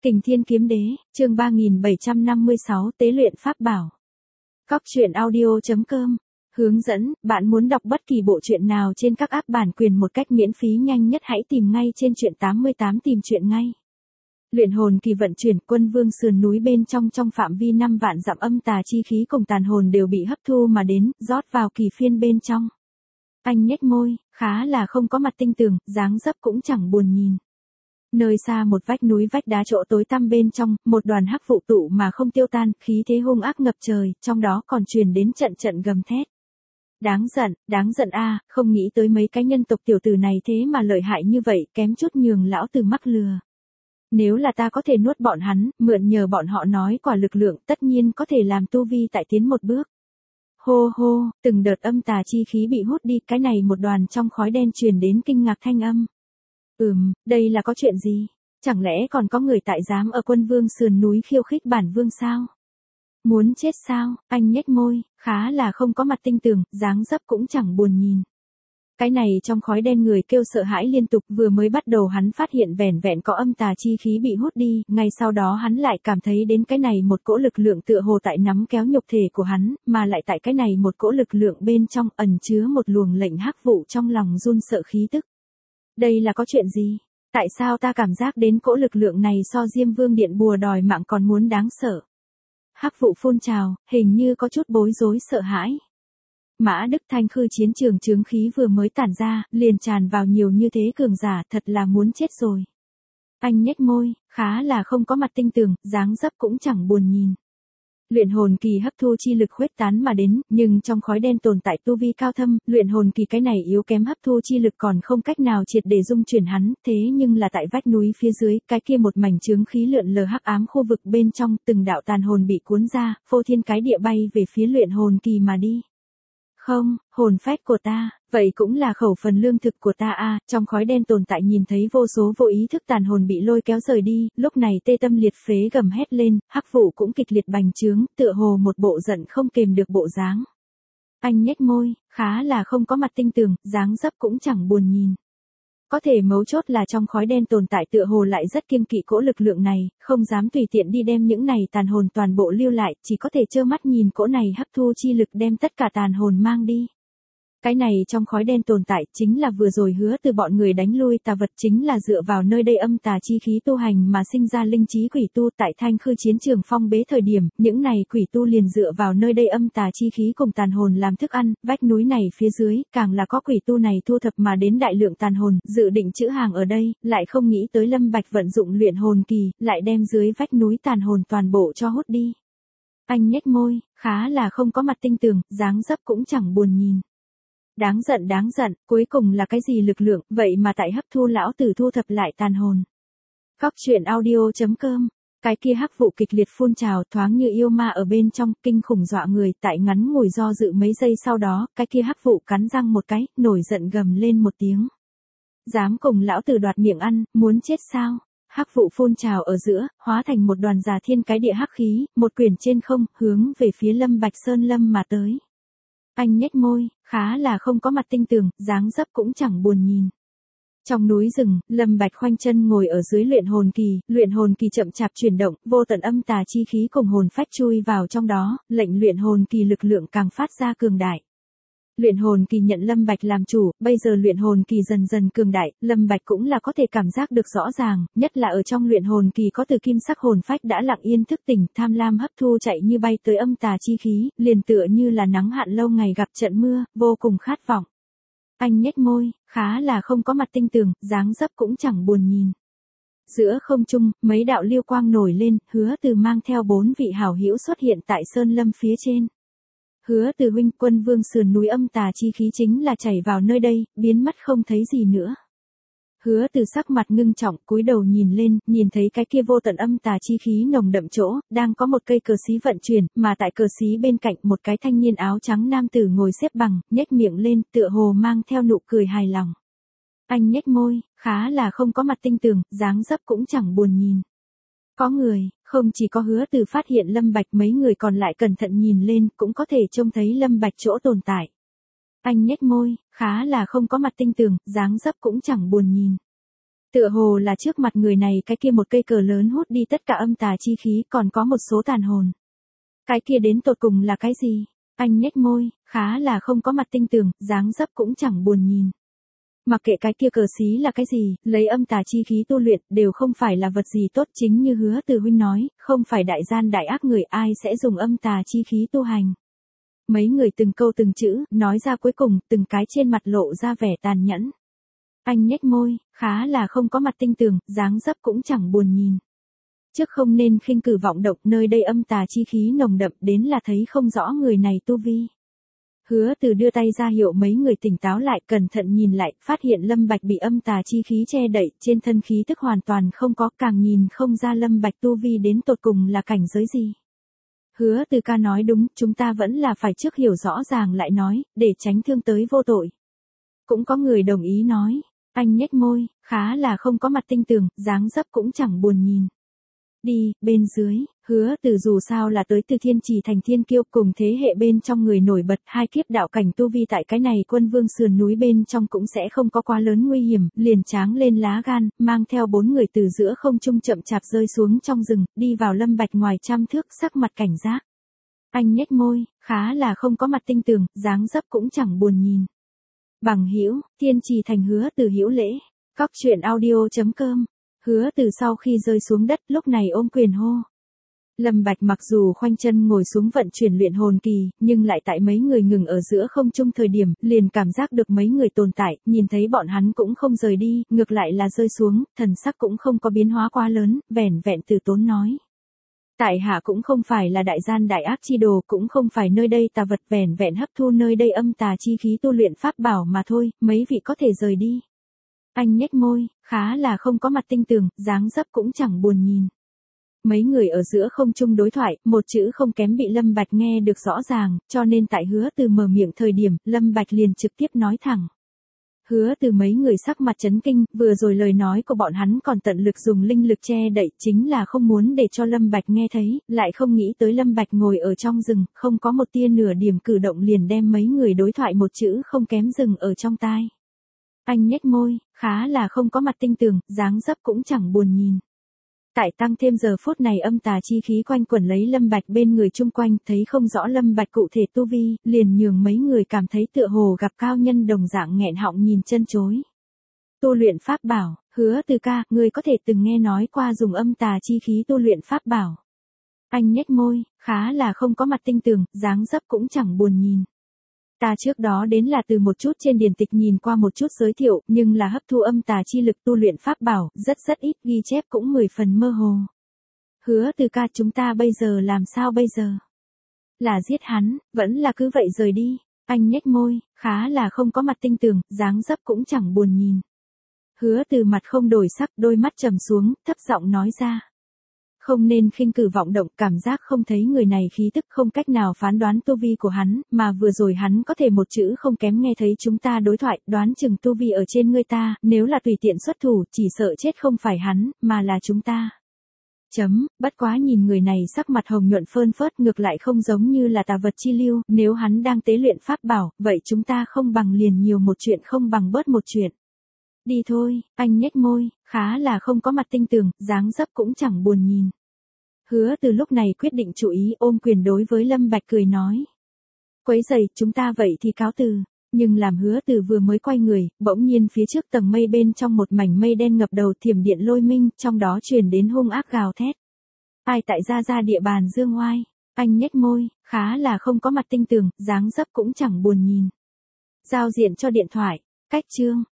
Kình Thiên Kiếm Đế, chương 3756 tế luyện pháp bảo. Cóc truyện audio.com. Hướng dẫn, bạn muốn đọc bất kỳ bộ truyện nào trên các app bản quyền một cách miễn phí nhanh nhất hãy tìm ngay trên truyện 88 tìm truyện ngay. Luyện hồn kỳ vận chuyển Quân Vương sườn núi bên trong phạm vi 5 vạn dặm âm tà chi khí cùng tàn hồn đều bị hấp thu mà đến, rót vào kỳ phiên bên trong. Anh nhếch môi, khá là không có mặt tinh tường, dáng dấp cũng chẳng buồn nhìn. Nơi xa một vách núi vách đá chỗ tối tăm bên trong, một đoàn hắc vụ tụ mà không tiêu tan, khí thế hung ác ngập trời, trong đó còn truyền đến trận trận gầm thét. Đáng giận a, không nghĩ tới mấy cái nhân tộc tiểu tử này thế mà lợi hại như vậy, kém chút nhường lão tử mắc lừa. Nếu là ta có thể nuốt bọn hắn, mượn nhờ bọn họ nói quả lực lượng, tất nhiên có thể làm tu vi tại tiến một bước. Hô hô, từng đợt âm tà chi khí bị hút đi, cái này một đoàn trong khói đen truyền đến kinh ngạc thanh âm. Đây là có chuyện gì? Chẳng lẽ còn có người tại dám ở Quân Vương sườn núi khiêu khích bản vương sao? Muốn chết sao? Anh nhếch môi, khá là không có mặt tinh tường, dáng dấp cũng chẳng buồn nhìn. Cái này trong khói đen người kêu sợ hãi liên tục, vừa mới bắt đầu hắn phát hiện vẻn vẹn có âm tà chi khí bị hút đi, ngay sau đó hắn lại cảm thấy đến cái này một cỗ lực lượng tựa hồ tại nắm kéo nhục thể của hắn, mà lại tại cái này một cỗ lực lượng bên trong ẩn chứa một luồng lệnh hắc vụ trong lòng run sợ khí tức. Đây là có chuyện gì? Tại sao ta cảm giác đến cỗ lực lượng này so Diêm Vương điện bùa đòi mạng còn muốn đáng sợ? Hắc vụ phun trào, hình như có chút bối rối sợ hãi. Mã Đức Thanh Khư chiến trường chướng khí vừa mới tản ra, liền tràn vào nhiều như thế cường giả, thật là muốn chết rồi. Anh nhếch môi, khá là không có mặt tinh tường, dáng dấp cũng chẳng buồn nhìn. Luyện hồn kỳ hấp thu chi lực khuếch tán mà đến, nhưng trong khói đen tồn tại tu vi cao thâm, luyện hồn kỳ cái này yếu kém hấp thu chi lực còn không cách nào triệt để dung chuyển hắn, thế nhưng là tại vách núi phía dưới, cái kia một mảnh chướng khí lượn lờ hắc ám khu vực bên trong, từng đạo tàn hồn bị cuốn ra, phô thiên cái địa bay về phía luyện hồn kỳ mà đi. Không, hồn phách của ta, vậy cũng là khẩu phần lương thực của ta a. Trong khói đen tồn tại nhìn thấy vô số vô ý thức tàn hồn bị lôi kéo rời đi, lúc này tê tâm liệt phế gầm hét lên, hắc vụ cũng kịch liệt bành trướng, tựa hồ một bộ giận không kềm được bộ dáng. Anh nhếch môi, khá là không có mặt tinh tường, dáng dấp cũng chẳng buồn nhìn. Có thể mấu chốt là trong khói đen tồn tại tựa hồ lại rất kiêng kỵ cỗ lực lượng này, không dám tùy tiện đi đem những này tàn hồn toàn bộ lưu lại, chỉ có thể trơ mắt nhìn cỗ này hấp thu chi lực đem tất cả tàn hồn mang đi. Cái này trong khói đen tồn tại chính là vừa rồi hứa từ bọn người đánh lui tà vật, chính là dựa vào nơi đây âm tà chi khí tu hành mà sinh ra linh trí quỷ tu. Tại Thanh Khư chiến trường phong bế thời điểm, những này quỷ tu liền dựa vào nơi đây âm tà chi khí cùng tàn hồn làm thức ăn, vách núi này phía dưới, càng là có quỷ tu này thu thập mà đến đại lượng tàn hồn, dự định trữ hàng ở đây, lại không nghĩ tới Lâm Bạch vận dụng luyện hồn kỳ, lại đem dưới vách núi tàn hồn toàn bộ cho hút đi. Anh nhếch môi, khá là không có mặt tinh tường, dáng dấp cũng chẳng buồn nhìn. Đáng giận, cuối cùng là cái gì lực lượng, vậy mà tại hấp thu lão tử thu thập lại tàn hồn. Cóc truyện audio.com. Cái kia hắc vụ kịch liệt phun trào, thoáng như yêu ma ở bên trong, kinh khủng dọa người, tại ngắn ngủi do dự mấy giây sau đó, cái kia hắc vụ cắn răng một cái, nổi giận gầm lên một tiếng. Dám cùng lão tử đoạt miệng ăn, muốn chết sao? Hắc vụ phun trào ở giữa, hóa thành một đoàn già thiên cái địa hắc khí, một quyển trên không, hướng về phía Lâm Bạch Sơn Lâm mà tới. Anh nhếch môi, khá là không có mặt tinh tường, dáng dấp cũng chẳng buồn nhìn. Trong núi rừng, Lâm Bạch khoanh chân ngồi ở dưới luyện hồn kỳ chậm chạp chuyển động, vô tận âm tà chi khí cùng hồn phách chui vào trong đó, lệnh luyện hồn kỳ lực lượng càng phát ra cường đại. Luyện hồn kỳ nhận Lâm Bạch làm chủ, bây giờ luyện hồn kỳ dần dần cường đại, Lâm Bạch cũng là có thể cảm giác được rõ ràng, nhất là ở trong luyện hồn kỳ có từ kim sắc hồn phách đã lặng yên thức tỉnh, tham lam hấp thu chạy như bay tới âm tà chi khí, liền tựa như là nắng hạn lâu ngày gặp trận mưa, vô cùng khát vọng. Anh nhếch môi, khá là không có mặt tinh tường, dáng dấp cũng chẳng buồn nhìn. Giữa không trung, mấy đạo lưu quang nổi lên, Hứa Từ mang theo 4 vị hảo hữu xuất hiện tại sơn lâm phía trên. Hứa Từ huynh, Quân Vương sườn núi âm tà chi khí chính là chảy vào nơi đây, biến mất không thấy gì nữa. Hứa Từ sắc mặt ngưng trọng, cúi đầu nhìn lên, nhìn thấy cái kia vô tận âm tà chi khí nồng đậm chỗ, đang có một cây cờ xí vận chuyển, mà tại cờ xí bên cạnh một cái thanh niên áo trắng nam tử ngồi xếp bằng, nhếch miệng lên, tựa hồ mang theo nụ cười hài lòng. Anh nhếch môi, khá là không có mặt tinh tường, dáng dấp cũng chẳng buồn nhìn. Có người, không chỉ có Hứa Từ phát hiện Lâm Bạch, mấy người còn lại cẩn thận nhìn lên, cũng có thể trông thấy Lâm Bạch chỗ tồn tại. Anh nhếch môi, khá là không có mặt tinh tường, dáng dấp cũng chẳng buồn nhìn. Tựa hồ là trước mặt người này cái kia một cây cờ lớn hút đi tất cả âm tà chi khí, còn có một số tàn hồn. Cái kia đến tột cùng là cái gì? Anh nhếch môi, khá là không có mặt tinh tường, dáng dấp cũng chẳng buồn nhìn. Mặc kệ cái kia cờ xí là cái gì, lấy âm tà chi khí tu luyện đều không phải là vật gì tốt, chính như Hứa Từ huynh nói, không phải đại gian đại ác người ai sẽ dùng âm tà chi khí tu hành. Mấy người từng câu từng chữ, nói ra cuối cùng, từng cái trên mặt lộ ra vẻ tàn nhẫn. Anh nhếch môi, khá là không có mặt tinh tường, dáng dấp cũng chẳng buồn nhìn. Trước không nên khinh cử vọng động, nơi đây âm tà chi khí nồng đậm đến là thấy không rõ người này tu vi. Hứa Từ đưa tay ra hiệu mấy người tỉnh táo lại, cẩn thận nhìn lại, phát hiện Lâm Bạch bị âm tà chi khí che đậy, trên thân khí tức hoàn toàn không có, càng nhìn không ra Lâm Bạch tu vi đến tột cùng là cảnh giới gì. Hứa Từ ca nói đúng, chúng ta vẫn là phải trước hiểu rõ ràng lại nói, để tránh thương tới vô tội. Cũng có người đồng ý nói, anh nhếch môi, khá là không có mặt tinh tường, dáng dấp cũng chẳng buồn nhìn. Đi, bên dưới, Hứa Từ dù sao là tới từ Thiên Trì thành thiên kiêu, cùng thế hệ bên trong người nổi bật, hai kiếp đạo cảnh tu vi tại cái này Quân Vương sườn núi bên trong cũng sẽ không có quá lớn nguy hiểm, liền tráng lên lá gan, mang theo 4 người từ giữa không trung chậm chạp rơi xuống trong rừng, đi vào Lâm Bạch ngoài trăm thước, sắc mặt cảnh giác. Anh nhếch môi, khá là không có mặt tinh tường, dáng dấp cũng chẳng buồn nhìn. Bằng hữu, Thiên Trì thành Hứa Từ hữu lễ. Cóc truyện audio.com. Hứa Từ sau khi rơi xuống đất, lúc này ôm quyền hô. Lâm Bạch mặc dù khoanh chân ngồi xuống vận chuyển luyện hồn kỳ, nhưng lại tại mấy người ngừng ở giữa không trung thời điểm, liền cảm giác được mấy người tồn tại, nhìn thấy bọn hắn cũng không rời đi, ngược lại là rơi xuống, thần sắc cũng không có biến hóa quá lớn, vẻn vẹn từ tốn nói. Tại hạ cũng không phải là đại gian đại ác chi đồ, cũng không phải nơi đây tà vật, vẻn vẹn hấp thu nơi đây âm tà chi khí tu luyện pháp bảo mà thôi, mấy vị có thể rời đi. Anh nhếch môi, khá là không có mặt tinh tường, dáng dấp cũng chẳng buồn nhìn. Mấy người ở giữa không trung đối thoại, một chữ không kém bị Lâm Bạch nghe được rõ ràng, cho nên tại Hứa Từ mở miệng thời điểm, Lâm Bạch liền trực tiếp nói thẳng. Hứa Từ mấy người sắc mặt chấn kinh, vừa rồi lời nói của bọn hắn còn tận lực dùng linh lực che đậy, chính là không muốn để cho Lâm Bạch nghe thấy, lại không nghĩ tới Lâm Bạch ngồi ở trong rừng, không có một tia nửa điểm cử động liền đem mấy người đối thoại một chữ không kém dừng ở trong tai. Anh nhếch môi, khá là không có mặt tinh tường, dáng dấp cũng chẳng buồn nhìn. Tại tăng thêm giờ phút này âm tà chi khí quanh quẩn lấy Lâm Bạch bên người chung quanh, thấy không rõ Lâm Bạch cụ thể tu vi, liền nhường mấy người cảm thấy tựa hồ gặp cao nhân đồng dạng nghẹn họng nhìn chân chối. Tu luyện pháp bảo, Hứa Từ ca, người có thể từng nghe nói qua dùng âm tà chi khí tu luyện pháp bảo. Anh nhếch môi, khá là không có mặt tinh tường, dáng dấp cũng chẳng buồn nhìn. Ta trước đó đến là từ một chút trên điển tịch nhìn qua một chút giới thiệu, nhưng là hấp thu âm tà chi lực tu luyện pháp bảo, rất ít, ghi chép cũng 10 phần mơ hồ. Hứa Từ ca, chúng ta bây giờ làm sao bây giờ? Là giết hắn, vẫn là cứ vậy rời đi. Anh nhếch môi, khá là không có mặt tinh tường, dáng dấp cũng chẳng buồn nhìn. Hứa Từ mặt không đổi sắc, đôi mắt trầm xuống, thấp giọng nói ra. Không nên khinh cử vọng động, cảm giác không thấy người này khí tức, không cách nào phán đoán tu vi của hắn, mà vừa rồi hắn có thể một chữ không kém nghe thấy chúng ta đối thoại, đoán chừng tu vi ở trên ngươi ta, nếu là tùy tiện xuất thủ, chỉ sợ chết không phải hắn, mà là chúng ta. Bất quá nhìn người này sắc mặt hồng nhuận phơn phớt, ngược lại không giống như là tà vật chi lưu, nếu hắn đang tế luyện pháp bảo, vậy chúng ta không bằng liền nhiều một chuyện không bằng bớt một chuyện. Đi thôi, anh nhếch môi, khá là không có mặt tinh tường, dáng dấp cũng chẳng buồn nhìn. Hứa Từ lúc này quyết định chú ý, ôm quyền đối với Lâm Bạch cười nói. Quấy rầy, chúng ta vậy thì cáo từ. Nhưng làm Hứa Từ vừa mới quay người, bỗng nhiên phía trước tầng mây bên trong một mảnh mây đen ngập đầu, thiểm điện lôi minh, trong đó truyền đến hung ác gào thét. Ai tại ra địa bàn dương oai? Anh nhếch môi, khá là không có mặt tinh tường, dáng dấp cũng chẳng buồn nhìn. Giao diện cho điện thoại, cách chương.